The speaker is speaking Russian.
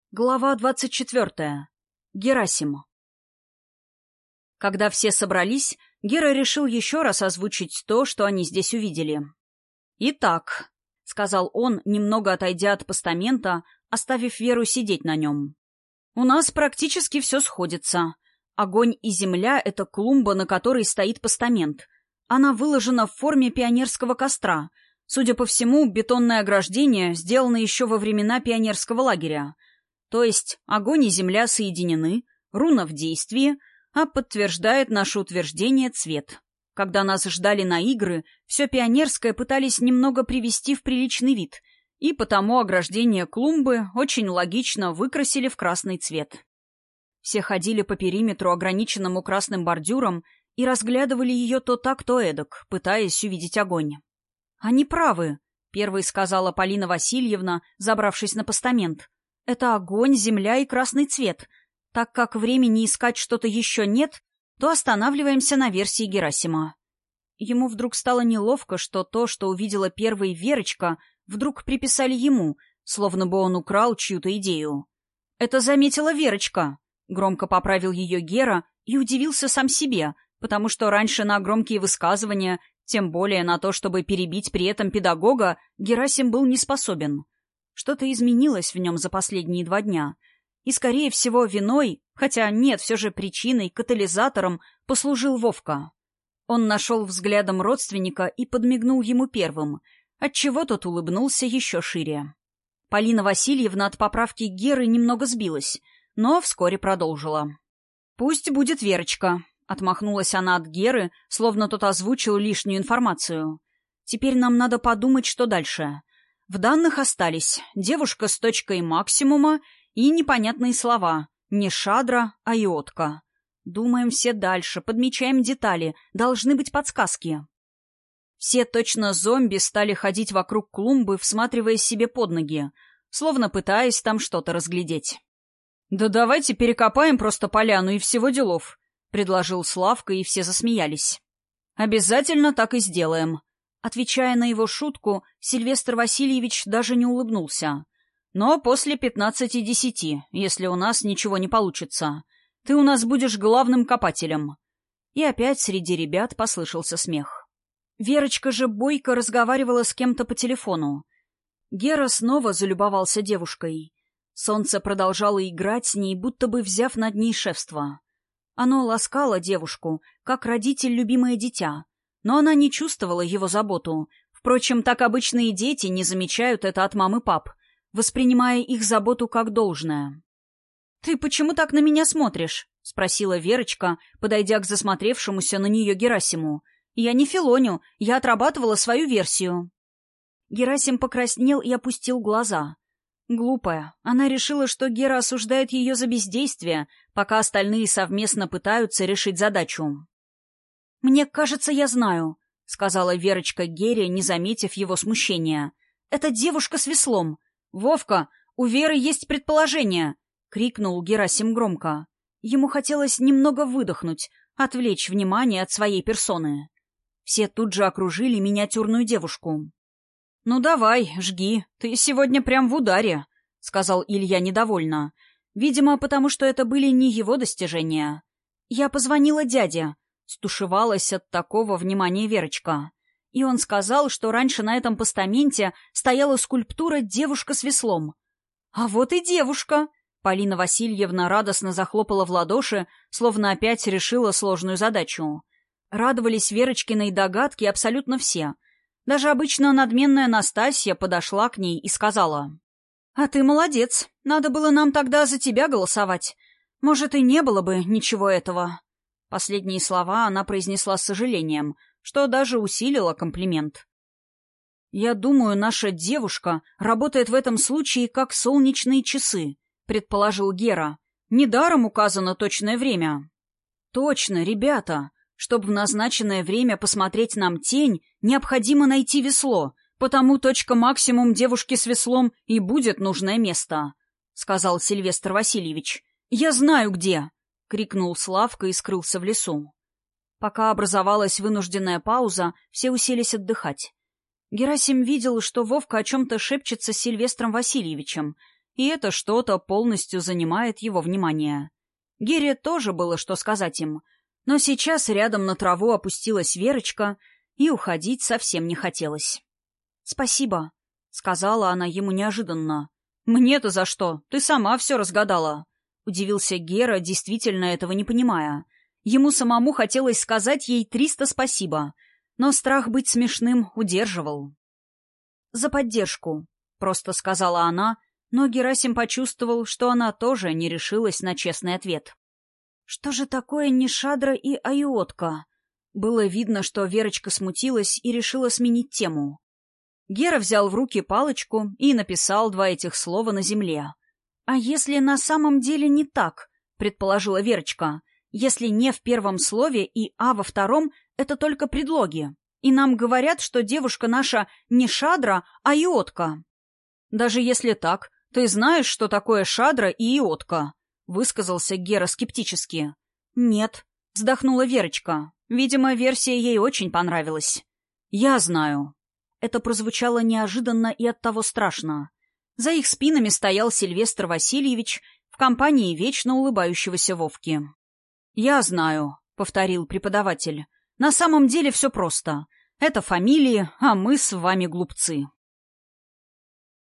Глава 24. Герасим. Когда все собрались, Гера решил еще раз озвучить то, что они здесь увидели. «Итак», — сказал он, немного отойдя от постамента, оставив Веру сидеть на нем, — «у нас практически все сходится. Огонь и земля — это клумба, на которой стоит постамент. Она выложена в форме пионерского костра. Судя по всему, бетонное ограждение сделано еще во времена пионерского лагеря. То есть огонь и земля соединены, руна в действии, а подтверждает наше утверждение цвет. Когда нас ждали на игры, все пионерское пытались немного привести в приличный вид, и потому ограждение клумбы очень логично выкрасили в красный цвет. Все ходили по периметру, ограниченному красным бордюром, и разглядывали ее то так, то эдак, пытаясь увидеть огонь. «Они правы», — первой сказала Полина Васильевна, забравшись на постамент. «Это огонь, земля и красный цвет. Так как времени искать что-то еще нет, то останавливаемся на версии Герасима». Ему вдруг стало неловко, что то, что увидела первой Верочка, вдруг приписали ему, словно бы он украл чью-то идею. «Это заметила Верочка», — громко поправил ее Гера и удивился сам себе, потому что раньше на громкие высказывания, тем более на то, чтобы перебить при этом педагога, Герасим был не способен. Что-то изменилось в нем за последние 2 дня. И, скорее всего, виной, хотя нет, все же причиной, катализатором, послужил Вовка. Он нашел взглядом родственника и подмигнул ему первым, отчего тот улыбнулся еще шире. Полина Васильевна от поправки Геры немного сбилась, но вскоре продолжила. «Пусть будет Верочка», — отмахнулась она от Геры, словно тот озвучил лишнюю информацию. «Теперь нам надо подумать, что дальше». В данных остались девушка с точкой максимума и непонятные слова. Не шадра, а иотка. Думаем все дальше, подмечаем детали, должны быть подсказки. Все точно зомби стали ходить вокруг клумбы, всматриваясь себе под ноги, словно пытаясь там что-то разглядеть. «Да давайте перекопаем просто поляну и всего делов», — предложил Славка, и все засмеялись. «Обязательно так и сделаем». Отвечая на его шутку, Сильвестр Васильевич даже не улыбнулся. «Но после 15:10, если у нас ничего не получится. Ты у нас будешь главным копателем». И опять среди ребят послышался смех. Верочка же бойко разговаривала с кем-то по телефону. Гера снова залюбовался девушкой. Солнце продолжало играть с ней, будто бы взяв над ней шефство. Оно ласкало девушку, как родитель любимое дитя. Но она не чувствовала его заботу. Впрочем, так обычные дети не замечают это от мам и пап, воспринимая их заботу как должное. «Ты почему так на меня смотришь?» — спросила Верочка, подойдя к засмотревшемуся на нее Герасиму. «Я не филоню, я отрабатывала свою версию». Герасим покраснел и опустил глаза. Глупая. Она решила, что Гера осуждает ее за бездействие, пока остальные совместно пытаются решить задачу. «Мне кажется, я знаю», — сказала Верочка Гере, не заметив его смущения. «Это девушка с веслом. Вовка, у Веры есть предположение», — крикнул Герасим громко. Ему хотелось немного выдохнуть, отвлечь внимание от своей персоны. Все тут же окружили миниатюрную девушку. «Ну давай, жги, ты сегодня прям в ударе», — сказал Илья недовольно. Видимо, потому что это были не его достижения. «Я позвонила дяде», — стушевалась от такого внимания Верочка. И он сказал, что раньше на этом постаменте стояла скульптура «Девушка с веслом». «А вот и девушка!» Полина Васильевна радостно захлопала в ладоши, словно опять решила сложную задачу. Радовались Верочкиной догадке абсолютно все. Даже обычно надменная Настасья подошла к ней и сказала: «А ты молодец, надо было нам тогда за тебя голосовать. Может, и не было бы ничего этого». Последние слова она произнесла с сожалением, что даже усилило комплимент. «Я думаю, наша девушка работает в этом случае как солнечные часы», — предположил Гера. «Недаром указано точное время». «Точно, ребята. Чтобы в назначенное время посмотреть нам тень, необходимо найти весло, потому точка максимум девушки с веслом и будет нужное место», — сказал Сильвестр Васильевич. «Я знаю, где». — крикнул Славка и скрылся в лесу. Пока образовалась вынужденная пауза, все уселись отдыхать. Герасим видел, что Вовка о чем-то шепчется с Сильвестром Васильевичем, и это что-то полностью занимает его внимание. Гере тоже было что сказать им, но сейчас рядом на траву опустилась Верочка, и уходить совсем не хотелось. «Спасибо», — сказала она ему неожиданно. «Мне-то за что? Ты сама все разгадала», — удивился Гера, действительно этого не понимая. Ему самому хотелось сказать ей 300 спасибо, но страх быть смешным удерживал. «За поддержку», — просто сказала она, но Герасим почувствовал, что она тоже не решилась на честный ответ. «Что же такое Нишадра и Айотка?» Было видно, что Верочка смутилась и решила сменить тему. Гера взял в руки палочку и написал 2 этих слова на земле. «А если на самом деле не так?» — предположила Верочка. «Если не в первом слове и «а» во втором — это только предлоги. И нам говорят, что девушка наша не Шадра, а Иотка». «Даже если так, ты знаешь, что такое Шадра и Иотка?» — высказался Гера скептически. «Нет», — вздохнула Верочка. Видимо, версия ей очень понравилась. «Я знаю». Это прозвучало неожиданно и оттого страшно. За их спинами стоял Сильвестр Васильевич в компании вечно улыбающегося Вовки. «Я знаю», — повторил преподаватель. «На самом деле все просто. Это фамилии, а мы с вами глупцы».